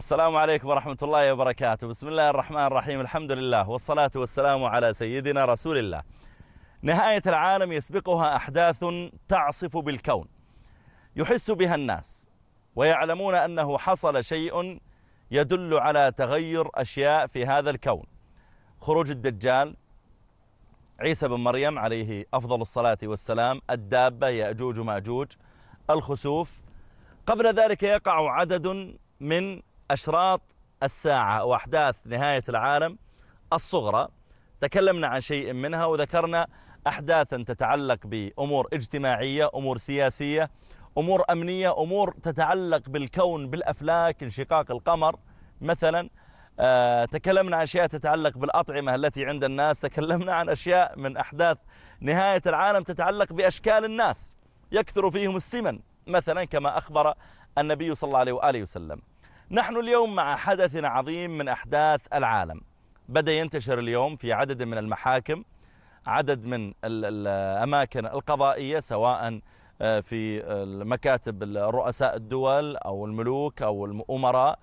السلام عليكم ورحمة الله وبركاته. بسم الله الرحمن الرحيم. الحمد لله والصلاة والسلام على سيدنا رسول الله. نهاية العالم يسبقها أحداث تعصف بالكون يحس بها الناس ويعلمون أنه حصل شيء يدل على تغير أشياء في هذا الكون: خروج الدجال، عيسى بن مريم عليه أفضل الصلاة والسلام، الدابة، يأجوج ومأجوج، الخسوف. قبل ذلك يقع عدد من أشراط الساعة وأحداث نهاية العالم الصغرى، تكلمنا عن شيء منها وذكرنا أحداثا تتعلق بأمور اجتماعية، أمور سياسية، أمور أمنية، أمور تتعلق بالكون، بالأفلاك، انشقاق القمر مثلا. تكلمنا عن أشياء تتعلق بالأطعمة التي عند الناس، تكلمنا عن أشياء من أحداث نهاية العالم تتعلق بأشكال الناس، يكثر فيهم السمن مثلا كما أخبر النبي صلى الله عليه وآله وسلم. نحن اليوم مع حدث عظيم من أحداث العالم بدأ ينتشر اليوم في عدد من المحاكم، عدد من الأماكن القضائية، سواء في مكاتب رؤساء الدول أو الملوك أو الأمراء،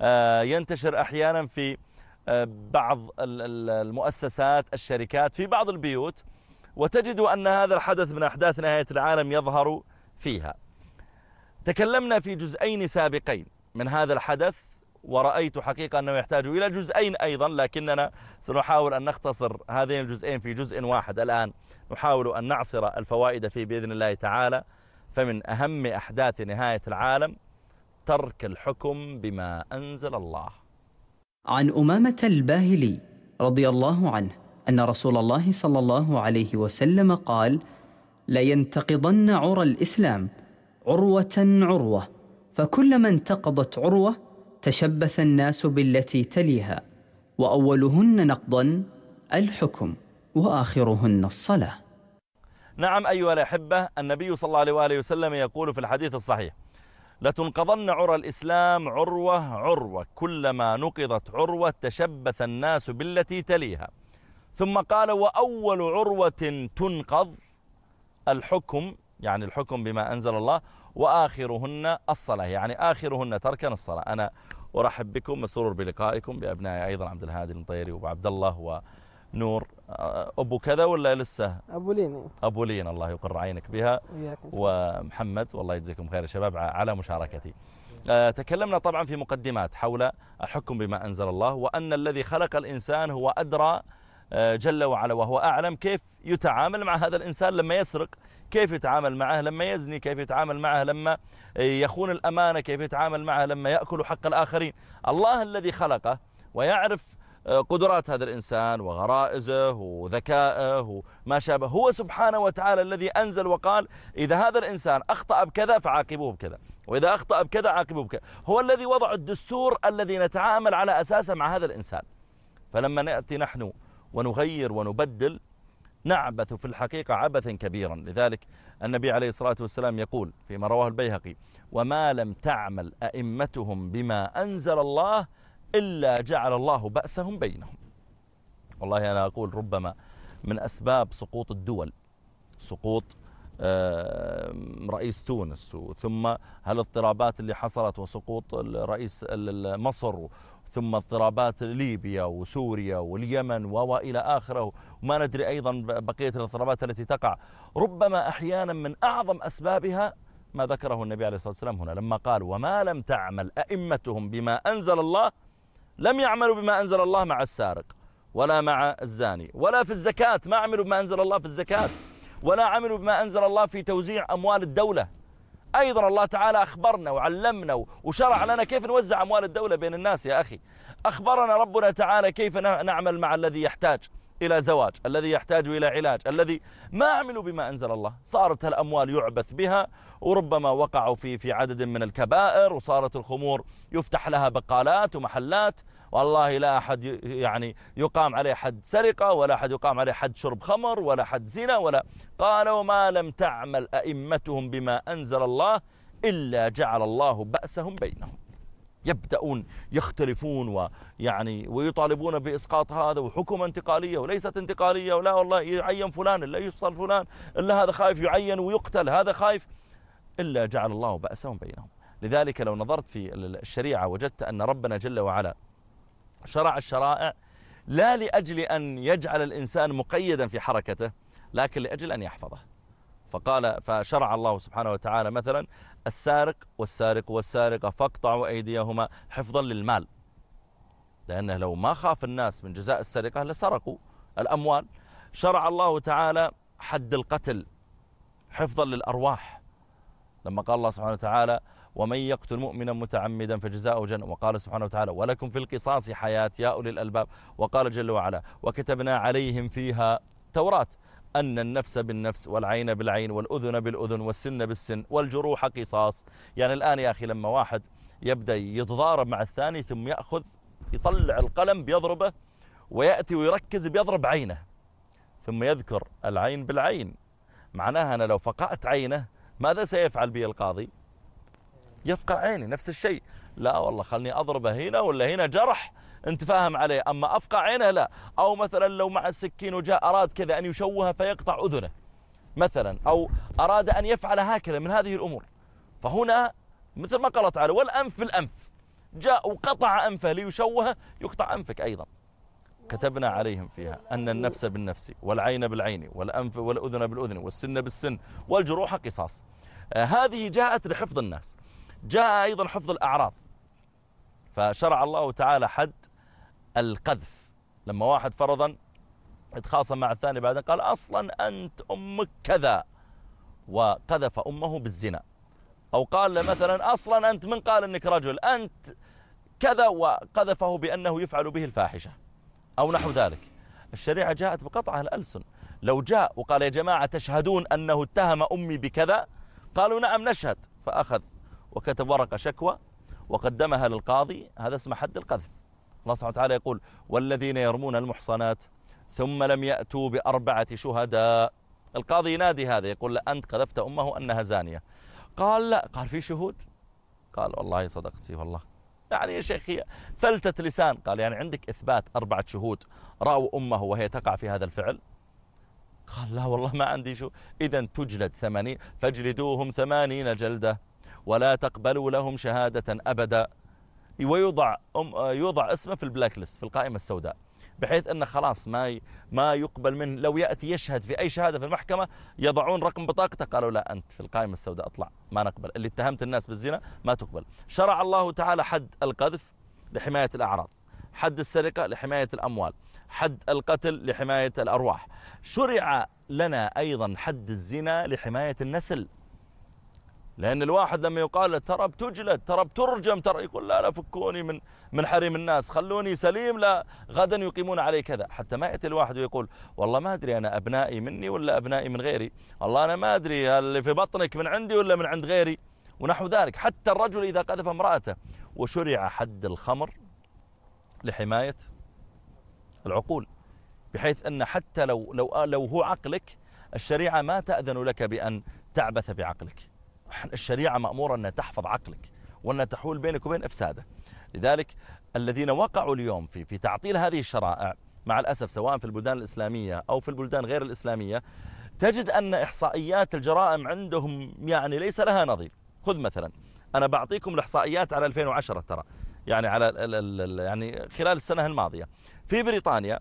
ينتشر أحيانا في بعض المؤسسات، الشركات، في بعض البيوت، وتجد أن هذا الحدث من أحداث نهاية العالم يظهر فيها. تكلمنا في جزئين سابقين من هذا الحدث، ورأيت حقيقة أنه يحتاج إلى جزئين أيضا، لكننا سنحاول أن نختصر هذين الجزئين في جزء واحد. الآن نحاول أن نعصر الفوائد فيه بإذن الله تعالى. فمن أهم أحداث نهاية العالم ترك الحكم بما أنزل الله. عن أمامة الباهلي رضي الله عنه أن رسول الله صلى الله عليه وسلم قال: لينتقضن عرى الإسلام عروة عروة، فكلما انتقضت عروة تشبث الناس بالتي تليها، وأولهن نقضا الحكم وآخرهن الصلاة. نعم أيها الأحبة، النبي صلى الله عليه وآله وسلم يقول في الحديث الصحيح: لتنقضن عرى الإسلام عروة عروة، كلما نقضت عروة تشبث الناس بالتي تليها. ثم قال: وأول عروة تنقض الحكم، يعني الحكم بما أنزل الله، وآخرهن الصلاة، يعني آخرهن تركا الصلاة. أنا أرحب بكم، مسرور بلقائكم، بأبنائي أيضا عبد الهادي المطيري وعبد الله ونور. أبو كذا ولا لسه؟ أبو لين. أبو لين، الله يقر عينك بها، ومحمد، والله يجزيكم خير يا شباب على مشاركتي. تكلمنا طبعا في مقدمات حول الحكم بما أنزل الله، وأن الذي خلق الإنسان هو أدرى جل وعلا وهو أعلم كيف يتعامل مع هذا الإنسان لما يسرق، كيف يتعامل معه لما يزني، كيف يتعامل معه لما يخون الأمانة، كيف يتعامل معه لما يأكل حق الآخرين. الله الذي خلقه ويعرف قدرات هذا الإنسان وغرائزه وذكائه وما شابه، هو سبحانه وتعالى الذي أنزل وقال: إذا هذا الإنسان أخطأ بكذا فعاقبوه بكذا، وإذا أخطأ بكذا عاقبوه بكذا. هو الذي وضع الدستور الذي نتعامل على أساسه مع هذا الإنسان. فلما نأتي نحن ونغير ونبدل نعبث في الحقيقة عبثا كبيرا. لذلك النبي عليه الصلاة والسلام يقول فيما رواه البيهقي: وما لم تعمل أئمتهم بما أنزل الله إلا جعل الله بأسهم بينهم. والله أنا أقول ربما من أسباب سقوط الدول، سقوط رئيس تونس، ثم هالاضطرابات اللي حصلت، وسقوط رئيس مصر، ثم اضطرابات ليبيا وسوريا واليمن وإلى آخره، وما ندري أيضا بقية الاضطرابات التي تقع. ربما أحيانا من أعظم أسبابها ما ذكره النبي عليه الصلاة والسلام هنا لما قال: وما لم تعمل أئمتهم بما أنزل الله. لم يعملوا بما أنزل الله مع السارق ولا مع الزاني، ولا في الزكاة، ما عملوا بما أنزل الله في الزكاة، ولا عملوا بما أنزل الله في توزيع أموال الدولة. أيضا الله تعالى أخبرنا وعلمنا وشرع لنا كيف نوزع أموال الدولة بين الناس. يا أخي، أخبرنا ربنا تعالى كيف نعمل مع الذي يحتاج إلى زواج، الذي يحتاج إلى علاج، الذي ما عملوا بما أنزل الله. صارت الأموال يعبث بها، وربما وقعوا في عدد من الكبائر، وصارت الخمور يفتح لها بقالات ومحلات. والله لا أحد يعني يقام عليه حد سرقة، ولا أحد يقام عليه حد شرب خمر، ولا حد زنا، ولا. قال: وما لم تعمل أئمتهم بما أنزل الله إلا جعل الله بأسهم بينهم. يبدأون يختلفون ويطالبون بإسقاط هذا، وحكومة انتقالية وليست انتقالية، ولا والله يعين فلان إلا يفصل فلان، إلا هذا خايف يعين ويقتل، هذا خايف، إلا جعل الله بأسهم بينهم. لذلك لو نظرت في الشريعة وجدت أن ربنا جل وعلا شرع الشرائع لا لأجل أن يجعل الإنسان مقيدا في حركته، لكن لأجل أن يحفظه. فشرع الله سبحانه وتعالى مثلا السارق والسارقة فاقطعوا أيديهما حفظا للمال، لأنه لو ما خاف الناس من جزاء السرقة لسرقوا الأموال. شرع الله تعالى حد القتل حفظا للأرواح، لما قال الله سبحانه وتعالى ومن يقتل مؤمنا متعمدا فجزاؤه جنة، وقال سبحانه وتعالى ولكم في القصاص حياة يا أولي الألباب، وقال جل وعلا وكتبنا عليهم فيها توراة أن النفس بالنفس والعين بالعين والأذن بالأذن والسن بالسن والجروح قصاص. يعني الآن يا أخي لما واحد يبدأ يتضارب مع الثاني ثم يطلع القلم بيضربه ويأتي ويركز بيضرب عينه ثم يذكر العين بالعين، معناها أنا لو فقعت عينه ماذا سيفعل بي القاضي؟ يفقع عيني. نفس الشيء، لا والله خلني أضربه هنا ولا هنا جرح انت فاهم عليه، أما أفقع عينه لا. أو مثلا لو مع السكين وجاء أراد كذا أن يشوه فيقطع أذنه مثلا، أو أراد أن يفعل هكذا من هذه الأمور، فهنا مثل ما قال تعالى والأنف بالأنف، جاء وقطع أنفه ليشوه يقطع أنفك أيضا. كتبنا عليهم فيها أن النفس بالنفس والعين بالعين والأنف والأذن بالأذن والسن بالسن والجروح قصاص. هذه جاءت لحفظ الناس. جاء أيضا حفظ الأعراض، فشرع الله تعالى حد القذف. لما واحد فرضا اتخاصم مع الثاني بعدين قال أصلا أنت أمك كذا وقذف أمه بالزنا، أو قال مثلا أصلا أنت من قال أنك رجل أنت كذا وقذفه بأنه يفعل به الفاحشة أو نحو ذلك. الشريعة جاءت بقطع الألسن. لو جاء وقال يا جماعة تشهدون أنه اتهم أمي بكذا، قالوا نعم نشهد، فأخذ وكتب ورقة شكوى وقدمها للقاضي، هذا اسمه حد القذف. الله سبحانه وتعالى يقول والذين يرمون المحصنات ثم لم يأتوا بأربعة شهداء. القاضي ينادي هذا يقول له أنت قذفت أمه أنها زانية. قال لا، قال في شهود؟ قال والله صدقتي والله. يعني يا شيخ هي فلتة لسان. قال يعني عندك إثبات 4 شهود رأوا أمه وهي تقع في هذا الفعل؟ قال لا والله ما عندي شو. إذن تجلد 80 فاجلدوهم 80 جلدة ولا تقبلوا لهم شهادة أبدا، ويوضع اسمه في البلاك ليست، في القائمة السوداء، بحيث أنه خلاص ما يقبل منه. لو يأتي يشهد في أي شهادة في المحكمة يضعون رقم بطاقته، قالوا لا أنت في القائمة السوداء اطلع، ما نقبل، اللي اتهمت الناس بالزنا ما تقبل. شرع الله تعالى حد القذف لحماية الأعراض، حد السرقة لحماية الأموال، حد القتل لحماية الأرواح. شرع لنا أيضا حد الزنا لحماية النسل، لأن الواحد لما يقال ترى بتجلد ترى بترجم ترى يقول لا فكوني من حريم الناس، خلوني سليم، لا غدا يقيمون علي كذا. حتى ما يأتي الواحد ويقول والله ما أدري أنا أبنائي مني ولا أبنائي من غيري، والله أنا ما أدري اللي في بطنك من عندي ولا من عند غيري ونحو ذلك. حتى الرجل إذا قذف امرأته. وشرع حد الخمر لحماية العقول، بحيث أن حتى لو هو عقلك الشريعة ما تأذن لك بأن تعبث بعقلك. الشريعة مأمورة أن تحفظ عقلك وأن تحول بينك وبين إفساده. لذلك الذين وقعوا اليوم في تعطيل هذه الشرائع مع الأسف سواء في البلدان الإسلامية أو في البلدان غير الإسلامية، تجد أن إحصائيات الجرائم عندهم يعني ليس لها نظير. خذ مثلا أنا بعطيكم الإحصائيات على 2010 ترى، يعني على يعني خلال السنة الماضية في بريطانيا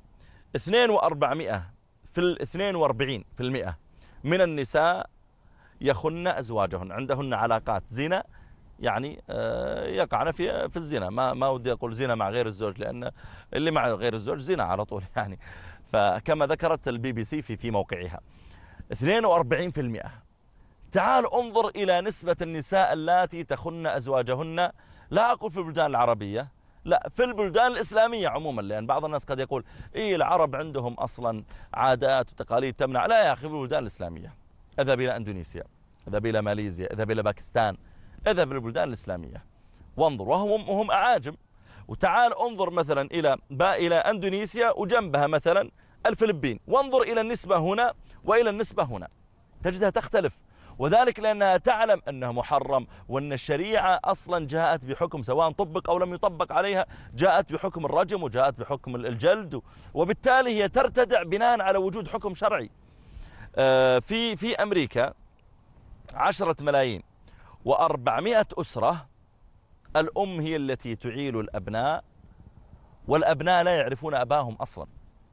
42% من النساء يخن أزواجهن، عندهن علاقات زنا، يعني يقعن في الزنا. ما ودي أقول زنا مع غير الزوج، لأن اللي مع غير الزوج زنا على طول يعني. فكما ذكرت الBBC في موقعها 42%. تعال انظر إلى نسبة النساء اللاتي تخن أزواجهن، لا أقول في البلدان العربية، لا في البلدان الإسلامية عموما، لأن بعض الناس قد يقول العرب عندهم أصلا عادات وتقاليد تمنع. لا يا أخي، في البلدان الإسلامية، اذهب إلى أندونيسيا، اذهب إلى ماليزيا، اذهب إلى باكستان، اذهب إلى البلدان الإسلامية وانظر، وهم أعاجم. وتعال انظر مثلا إلى أندونيسيا وجنبها مثلا الفلبين، وانظر إلى النسبة هنا وإلى النسبة هنا، تجدها تختلف. وذلك لأنها تعلم أنه محرم، وأن الشريعة أصلا جاءت بحكم سواء طبق أو لم يطبق عليها، جاءت بحكم الرجم وجاءت بحكم الجلد، وبالتالي هي ترتدع بناء على وجود حكم شرعي. في أمريكا 10 ملايين و400 أسرة الأم هي التي تعيل الأبناء، والأبناء لا يعرفون أباهم أصلا.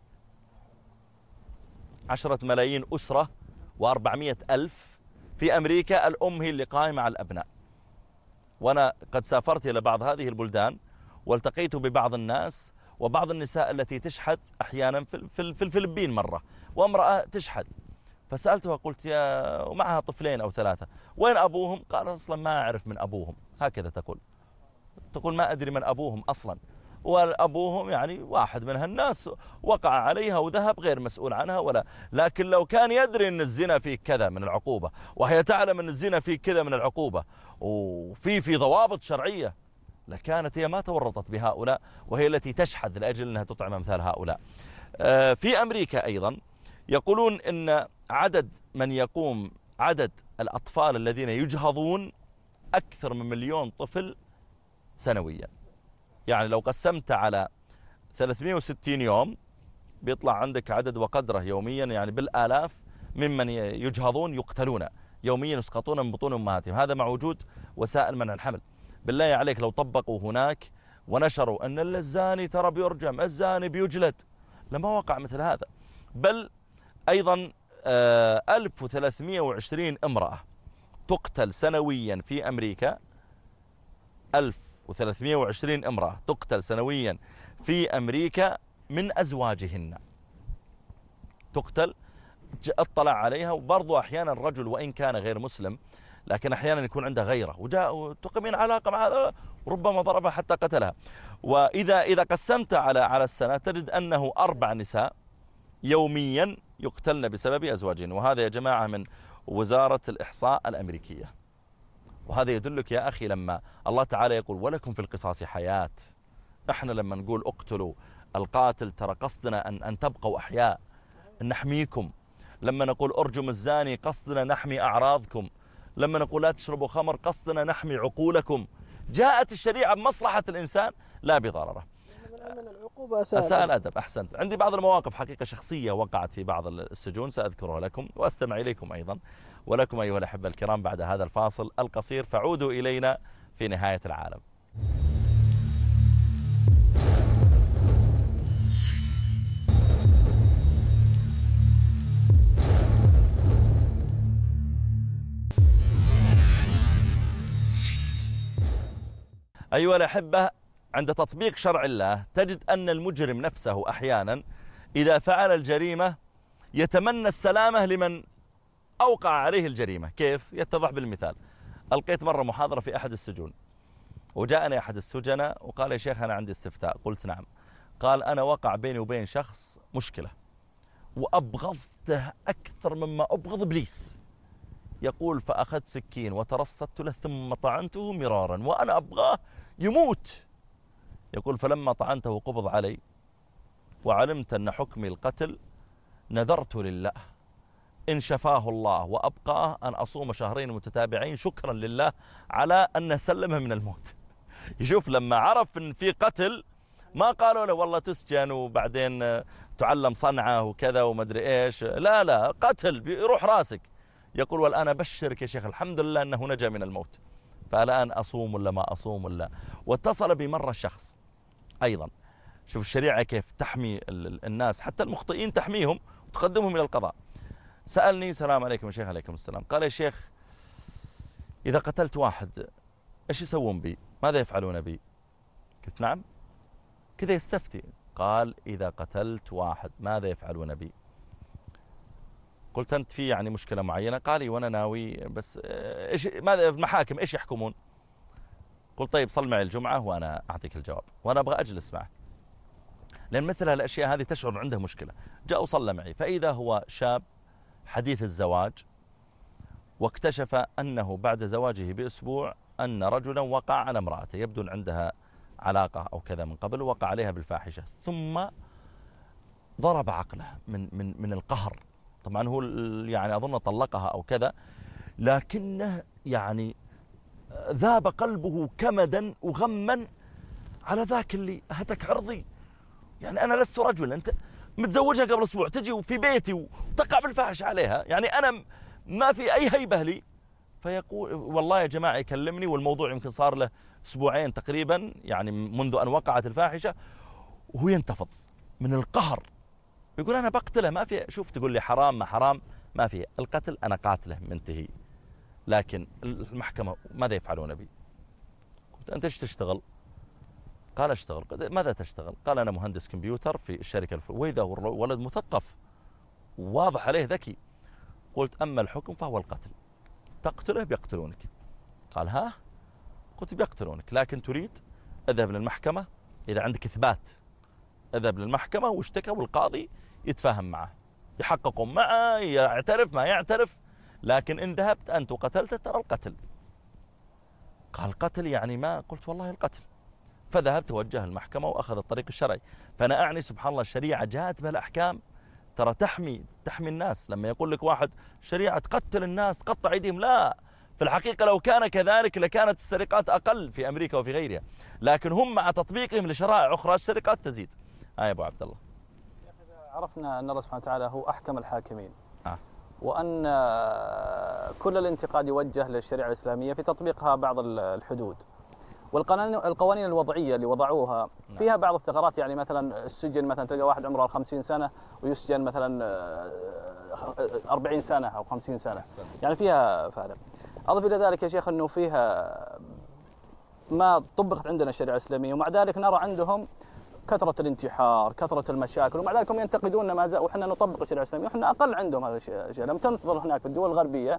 10 ملايين أسرة و400 ألف في أمريكا، الأم هي اللي قائمة على الأبناء. وأنا قد سافرت إلى بعض هذه البلدان والتقيت ببعض الناس وبعض النساء التي تشحذ أحيانا في الفلبين مرة، وامرأة تشحذ، فسألتها قلت ومعها طفلين أو 3 وين أبوهم؟ قال أصلا ما أعرف من أبوهم. هكذا تقول ما أدري من أبوهم أصلا، وأبوهم يعني واحد من هالناس وقع عليها وذهب غير مسؤول عنها ولا. لكن لو كان يدري أن الزنا فيه كذا من العقوبة، وهي تعلم أن الزنا فيه كذا من العقوبة، وفي ضوابط شرعية، لكانت هي ما تورطت بهؤلاء، وهي التي تشحذ لأجل أنها تطعم أمثال هؤلاء. في أمريكا أيضا يقولون أن عدد الأطفال الذين يجهضون أكثر من 1,000,000 طفل سنويا. يعني لو قسمت على 360 يوم بيطلع عندك عدد وقدره يوميا، يعني بالآلاف ممن يجهضون يقتلون يوميا، يسقطون من بطون أمهاتهم. هذا مع وجود وسائل منع الحمل. بالله عليك لو طبقوا هناك ونشروا أن الزاني ترى بيرجم، الزاني بيجلد، لما وقع مثل هذا. بل أيضا 1320 امرأة تقتل سنويا في أمريكا. 1320 امرأة تقتل سنويا في أمريكا من أزواجهن، تقتل اطلع عليها. وبرضو أحيانا الرجل وإن كان غير مسلم لكن أحيانا يكون عنده غيرة وجاء تقيمين علاقة مع هذا، وربما ضربها حتى قتلها. وإذا قسمت على السنة تجد أنه 4 نساء يوميا يقتلن بسبب أزواجهن. وهذا يا جماعة من وزارة الإحصاء الأمريكية. وهذا يدلك يا أخي لما الله تعالى يقول ولكم في القصاص حياة. نحن لما نقول اقتلوا القاتل ترى قصدنا أن تبقوا أحياء، أن نحميكم. لما نقول ارجم الزاني قصدنا نحمي أعراضكم. لما نقول لا تشربوا خمر قصدنا نحمي عقولكم. جاءت الشريعة بمصلحة الإنسان لا بضرره. أساء الأدب. أحسنت. عندي بعض المواقف حقيقة شخصية وقعت في بعض السجون سأذكرها لكم وأستمع إليكم أيضا ولكم أيها الأحبة الكرام بعد هذا الفاصل القصير، فعودوا إلينا في نهاية العالم. أيها الأحبة، عند تطبيق شرع الله تجد أن المجرم نفسه أحيانا إذا فعل الجريمة يتمنى السلامة لمن أوقع عليه الجريمة. كيف؟ يتضح بالمثال. ألقيت مرة محاضرة في أحد السجون، وجاءني أحد السجناء وقال يا شيخ أنا عندي استفتاء. قلت نعم. قال أنا وقع بيني وبين شخص مشكلة وأبغضته أكثر مما أبغض إبليس. يقول فأخذت سكين وترصدت له ثم طعنته مرارا وأنا أبغاه يموت. يقول فلما طعنته قبض علي وعلمت أن حكمي القتل نذرت لله إن شفاه الله وأبقاه أن أصوم 2 متتابعين شكرا لله على أن سلمه من الموت. يشوف لما عرف أن في قتل ما قالوا له والله تسجن وبعدين تعلم صنعة وكذا ومدري إيش، لا قتل بيروح راسك. يقول والآن أبشرك يا شيخ الحمد لله أنه نجا من الموت، فالآن أصوم ولا ما أصوم ولا. واتصل بي مرة شخص أيضا، شوف الشريعة كيف تحمي الناس حتى المخطئين تحميهم وتقدمهم إلى القضاء. سألني السلام عليكم يا شيخ. عليكم السلام. قال يا شيخ إذا قتلت واحد إيش يسوون بي؟ ماذا يفعلون بي؟ قلت نعم. كذا يستفتي. قال إذا قتلت واحد ماذا يفعلون بي؟ قلت أنت في يعني مشكلة معينة؟ قال لي وأنا ناوي بس إيش ماذا المحاكم إيش يحكمون؟ قلت طيب صل معي الجمعة وأنا أعطيك الجواب، وأنا أبغى أجلس معك، لأن مثل هالأشياء هذه تشعر عنده مشكلة. جاء وصلى معي، فإذا هو شاب حديث الزواج واكتشف أنه بعد زواجه بأسبوع أن رجلا وقع على امرأته، يبدو أن عندها علاقة أو كذا من قبل، وقع عليها بالفاحشة، ثم ضرب عقله من القهر. طبعا هو يعني أظن طلقها أو كذا، لكنه يعني ذاب قلبه كمدا وغما على ذاك اللي هتك عرضي. يعني أنا لست رجلا، أنت متزوجها قبل أسبوع تجي في بيتي وتقع بالفاحش عليها، يعني أنا ما في أي هيبة لي، فيقول والله يا جماعة يكلمني، والموضوع يمكن صار له أسبوعين تقريبا يعني منذ أن وقعت الفاحشة، وهو ينتفض من القهر، يقول أنا بقتله ما في. شوف تقول لي حرام ما حرام، ما في القتل، أنا قاتله منتهي، لكن المحكمة ماذا يفعلون بي؟ قلت أنت إيش تشتغل؟ قال أشتغل. ماذا تشتغل؟ قال أنا مهندس كمبيوتر في الشركة وإذا ولد مثقف واضح عليه ذكي. قلت أما الحكم فهو القتل، تقتله بيقتلونك. قال ها؟ قلت بيقتلونك، لكن تريد اذهب للمحكمة، إذا عندك إثبات اذهب للمحكمة واشتكى، والقاضي يتفاهم معه، يحققون معه، يعترف ما يعترف، لكن إن ذهبت أنت وقتلته ترى القتل. قال القتل يعني ما؟ قلت والله القتل. فذهبت توجه المحكمة وأخذ الطريق الشرعي. فأنا أعني سبحان الله الشريعة جاءت بالأحكام ترى تحمي الناس. لما يقول لك واحد شريعة تقتل الناس تقطع أيديهم، لا، في الحقيقة لو كان كذلك لكانت السرقات أقل في أمريكا وفي غيرها، لكن هم مع تطبيقهم لشرائع أخرى السرقات تزيد. يا أبو عبد الله، عرفنا أن الله سبحانه وتعالى هو أحكم الحاكمين، وأن كل الانتقاد يوجه للشريعة الإسلامية في تطبيقها بعض الحدود، والقوانين الوضعية اللي وضعوها فيها بعض الثغرات. يعني مثلا السجن، مثلا تلقى واحد عمره 50 سنة ويسجن مثلا 40 سنة أو 50 سنة، يعني فيها فارق. أضف إلى ذلك يا شيخ أنه فيها ما طبقت عندنا الشريعة الإسلامية، ومع ذلك نرى عندهم كثرة الانتحار، كثرة المشاكل، ومع ذلك هم ينتقدون ما زال، وحنا نطبق الشريعة الإسلامية وحنا أقل عندهم هذا الشيء. لما تنظر هناك في الدول الغربية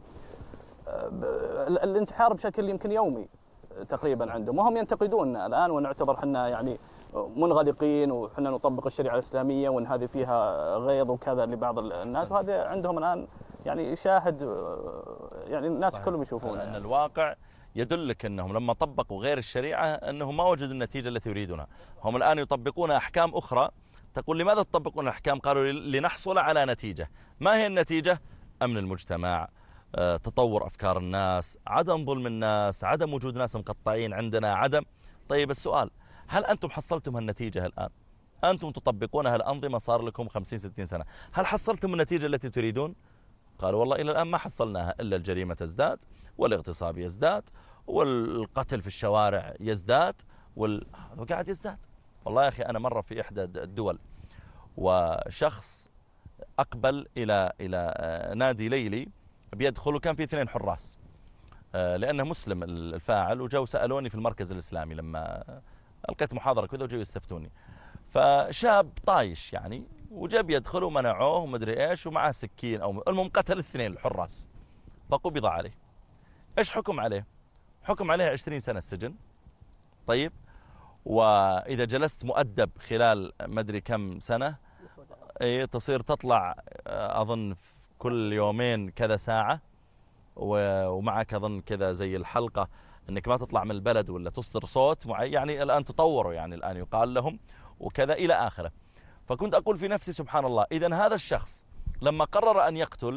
الانتحار بشكل يمكن يومي تقريبا عندهم، وهم ينتقدون الآن، ونعتبر حنا يعني منغلقين وحنا نطبق الشريعة الإسلامية وأن هذه فيها غيظ وكذا لبعض الناس، وهذا عندهم الآن يعني شاهد، يعني الناس صحيح. كلهم يشوفون أن الواقع يدلك أنهم لما طبقوا غير الشريعة أنهم ما وجدوا النتيجة التي يريدونها. هم الآن يطبقون أحكام أخرى. تقول لماذا تطبقون الأحكام؟ قالوا لنحصل على نتيجة. ما هي النتيجة؟ أمن المجتمع، تطور أفكار الناس، عدم ظلم الناس، عدم وجود ناس مقطعين عندنا، عدم. طيب السؤال، هل أنتم حصلتم النتيجة الآن؟ أنتم تطبقونها الأنظمة صار لكم 50-60 سنة، هل حصلتم النتيجة التي تريدون؟ قالوا والله إلى الآن ما حصلناها، إلا الجريمة تزداد، والاغتصاب يزداد، والقتل في الشوارع يزداد، وقاعد يزداد. والله يا أخي أنا مرة في إحدى الدول وشخص أقبل إلى نادي ليلي بيدخل، وكان في 2 حراس لأنه مسلم الفاعل، وجو سألوني في المركز الإسلامي لما ألقيت محاضرة كذا وجو يستفتوني. فشاب طايش يعني وجاب يدخل ومنعوه ومدري إيش ومعه سكين أو المهم قتل 2 الحراس فقبض عليه. إيش حكم عليه؟ حكم عليه 20 سنة السجن. طيب، وإذا جلست مؤدب خلال مدري كم سنة تصير تطلع أظن كل يومين كذا ساعة، ومعك أظن كذا زي الحلقة أنك ما تطلع من البلد ولا تصدر صوت معين، يعني الآن تطوروا، يعني الآن يقال لهم وكذا إلى آخره. فكنت أقول في نفسي سبحان الله، إذن هذا الشخص لما قرر أن يقتل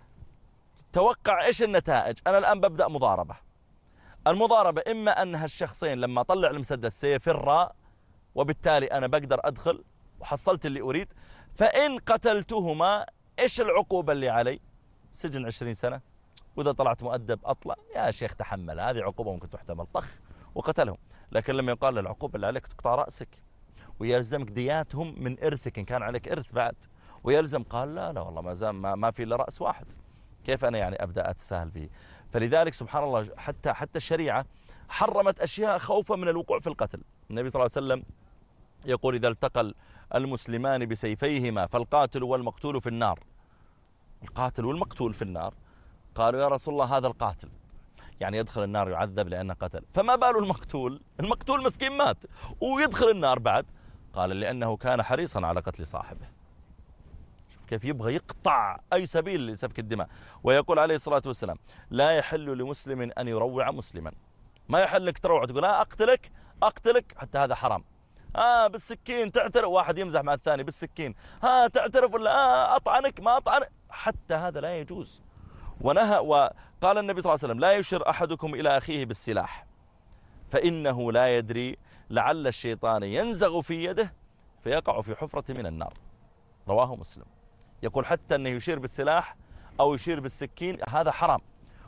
توقع إيش النتائج؟ أنا الآن ببدأ مضاربة. المضاربة إما أن هالشخصين لما طلع المسدس سيفرا، وبالتالي أنا بقدر أدخل وحصلت اللي أريد. فإن قتلتهما إيش العقوبة اللي علي؟ سجن 20 سنة، وإذا طلعت مؤدب أطلع. يا شيخ تحمل، هذه عقوبة ممكن تحتمل، طخ وقتلهم. لكن لما يقال العقوبة اللي عليك تقطع رأسك، ويلزمك دياتهم من إرثك إن كان عليك إرث بعد، ويلزم. قال لا والله ما زال ما في إلا رأس واحد، كيف أنا يعني أبدأ أتساهل به؟ فلذلك سبحان الله حتى الشريعة حرمت أشياء خوفا من الوقوع في القتل. النبي صلى الله عليه وسلم يقول إذا التقى المسلمان بسيفيهما فالقاتل والمقتول في النار. القاتل والمقتول في النار. قالوا يا رسول الله هذا القاتل يعني يدخل النار يعذب لأنه قتل، فما بال المقتول مسكين مات ويدخل النار بعد؟ قال لأنه كان حريصا على قتل صاحبه. شوف كيف يبغى يقطع أي سبيل لسفك الدماء. ويقول عليه الصلاة والسلام لا يحل لمسلم أن يروع مسلما. ما يحل لك تروع تقول أقتلك، حتى هذا حرام. بالسكين تعترف، واحد يمزح مع الثاني بالسكين، تعترف ولا أطعنك ما أطعنك، حتى هذا لا يجوز. ونهى، وقال النبي صلى الله عليه وسلم لا يشر أحدكم إلى أخيه بالسلاح فإنه لا يدري لعل الشيطان ينزغ في يده فيقع في حفرة من النار. رواه مسلم. يقول حتى أنه يشير بالسلاح أو يشير بالسكين هذا حرام.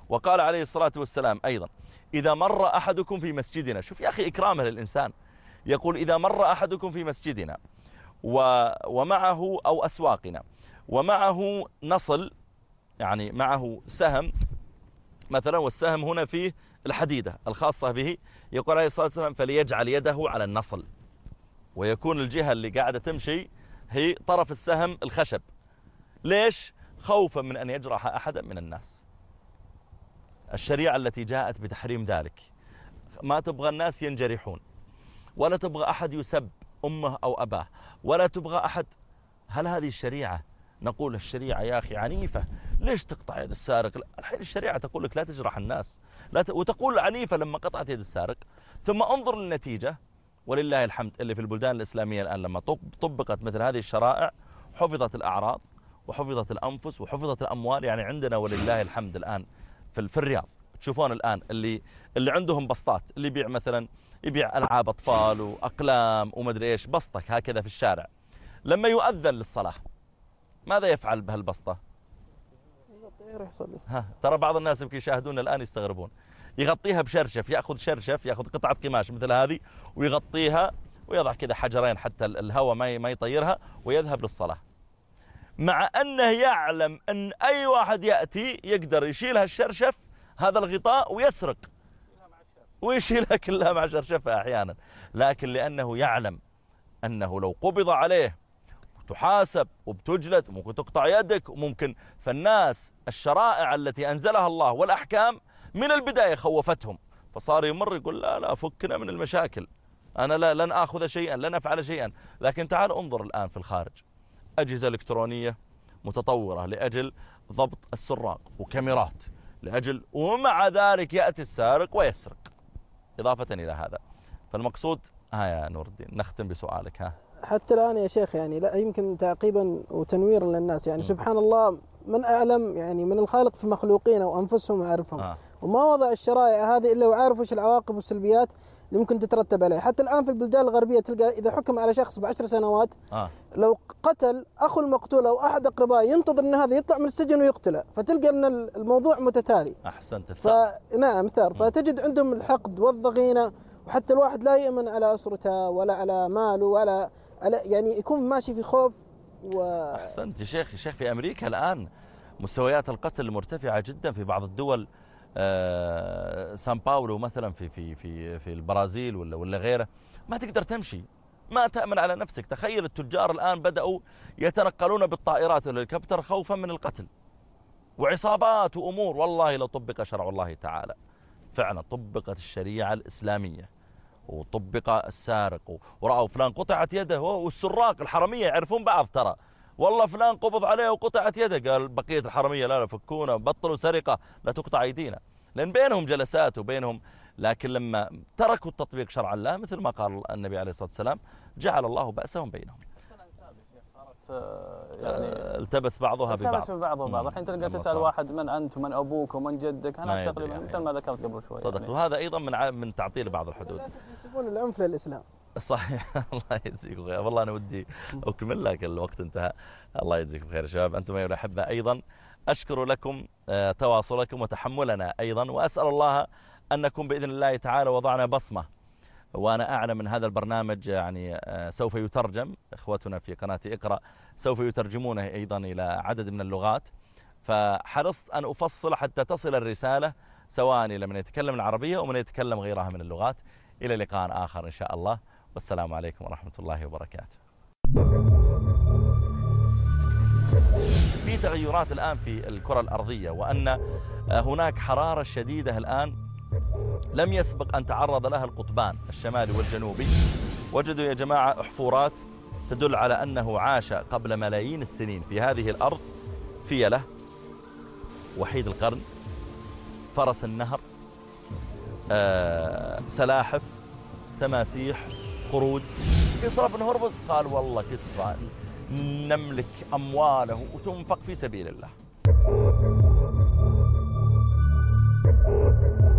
وقال عليه الصلاة والسلام أيضا إذا مر أحدكم في مسجدنا، شوف يا أخي إكرامه للإنسان، يقول إذا مر أحدكم في مسجدنا ومعه أو أسواقنا ومعه نصل، يعني معه سهم مثلا، والسهم هنا فيه الحديدة الخاصة به، يقول عليه الصلاة والسلام فليجعل يده على النصل، ويكون الجهة اللي قاعدة تمشي هي طرف السهم الخشب. ليش؟ خوفا من أن يجرح أحدا من الناس. الشريعة التي جاءت بتحريم ذلك، ما تبغى الناس ينجرحون، ولا تبغى أحد يسب أمه أو أباه، ولا تبغى أحد. هل هذه الشريعة؟ نقول الشريعة يا أخي عنيفة، ليش تقطع يد السارق؟ الحين الشريعة تقول لك لا تجرح الناس، وتقول عنيفة لما قطعت يد السارق. ثم انظر للنتيجة، ولله الحمد اللي في البلدان الإسلامية الآن لما طبقت مثل هذه الشرائع حفظت الأعراض وحفظت الأنفس وحفظت الأموال. يعني عندنا ولله الحمد الآن في الرياض تشوفون الآن اللي عندهم بسطات، اللي يبيع مثلا يبيع ألعاب أطفال وأقلام ومدري إيش، بسطك هكذا في الشارع، لما يؤذن للصلاة ماذا يفعل بهالبسطة؟ ترى بعض الناس يمكن يشاهدون الآن يستغربون، يغطيها بشرشف، يأخذ شرشف، يأخذ قطعة قماش مثل هذه ويغطيها ويضع كذا حجرين حتى الهواء ما يطيرها ويذهب للصلاة، مع أنه يعلم أن أي واحد يأتي يقدر يشيل هالشرشف هذا الغطاء ويسرق ويشيلها كلها مع شرشفها أحيانا، لكن لأنه يعلم أنه لو قبض عليه تحاسب وبتجلد وممكن تقطع يدك وممكن. فالناس الشرائع التي أنزلها الله والأحكام من البداية خوفتهم، فصار يمر يقول لا فكنا من المشاكل، أنا لن أخذ شيئا، لن أفعل شيئا. لكن تعال انظر الآن في الخارج أجهزة إلكترونية متطورة لأجل ضبط السراق وكاميرات لأجل، ومع ذلك يأتي السارق ويسرق. إضافة إلى هذا فالمقصود يا نور الدين نختم بسؤالك. حتى الآن يا شيخ يعني لا يمكن تعقيبا وتنويرا للناس، يعني سبحان الله من أعلم يعني من الخالق في مخلوقين وأنفسهم وعارفهم، وما وضع الشرائع هذه إلا وعارف وش العواقب والسلبيات اللي ممكن تترتب عليه. حتى الآن في البلدان الغربية تلقى إذا حكم على شخص ب10 سنوات لو قتل أخو المقتول أو أحد أقربائه ينتظر أن هذا يطلع من السجن ويقتله، فتلقى أن الموضوع متتالي. أحسنت. نعم ثار، فتجد عندهم الحقد والضغينة، وحتى الواحد لا يأمن على أسرته ولا على ماله ولا على يعني يكون ماشي في خوف. أحسنت يا شيخ. في أمريكا الآن مستويات القتل مرتفعة جدا في بعض الدول، سان باولو مثلا في البرازيل ولا غيره، ما تقدر تمشي، ما تأمن على نفسك. تخيل التجار الآن بدأوا يتنقلون بالطائرات والهليكوبتر خوفا من القتل، وعصابات وأمور. والله لو طبق شرع الله تعالى فعلا، طبقت الشريعة الإسلامية وطبق السارق ورأوا فلان قطعت يده، والسراق الحرمية يعرفون بعض، ترى والله فلان قبض عليه وقطعت يده، قال بقية الحرمية لا فكونا بطلوا سرقة لا تقطع أيدينا، لأن بينهم جلسات وبينهم. لكن لما تركوا التطبيق شرع الله مثل ما قال النبي عليه الصلاة والسلام جعل الله بأسهم بينهم. يعني التبس بعضها ببعض. الحين تلقى تسأل واحد من أنت ومن أبوك ومن جدك، أنا تقريبا مثل ما ذكرت قبل شوي. صدق يعني. وهذا أيضا من تعطيل بعض الحدود. يسمون العنف للإسلام. صحيح. الله يجزيكم خير. والله أنا ودي أكمل لكن الوقت انتهى. الله يجزيكم خير يا شباب. أنتم أيها الأحبة أيضا أشكر لكم تواصلكم وتحملنا أيضا، وأسأل الله أن نكون بإذن الله تعالى وضعنا بصمة. وأنا أعلم من هذا البرنامج يعني سوف يترجم، إخوتنا في قناة اقرأ سوف يترجمونه أيضا إلى عدد من اللغات، فحرصت أن أفصل حتى تصل الرسالة سواء إلى من يتكلم العربية ومن يتكلم غيرها من اللغات. إلى لقاء آخر إن شاء الله، والسلام عليكم ورحمة الله وبركاته. في تغيرات الآن في الكرة الأرضية، وأن هناك حرارة شديدة الآن لم يسبق أن تعرض لها القطبان الشمالي والجنوبي. وجدوا يا جماعة أحفورات تدل على أنه عاش قبل ملايين السنين في هذه الأرض فيلة، وحيد القرن، فرس النهر، سلاحف، تماسيح، قرود. كسرى بن هرمز قال والله كسرى نملك أمواله وتنفق في سبيل الله.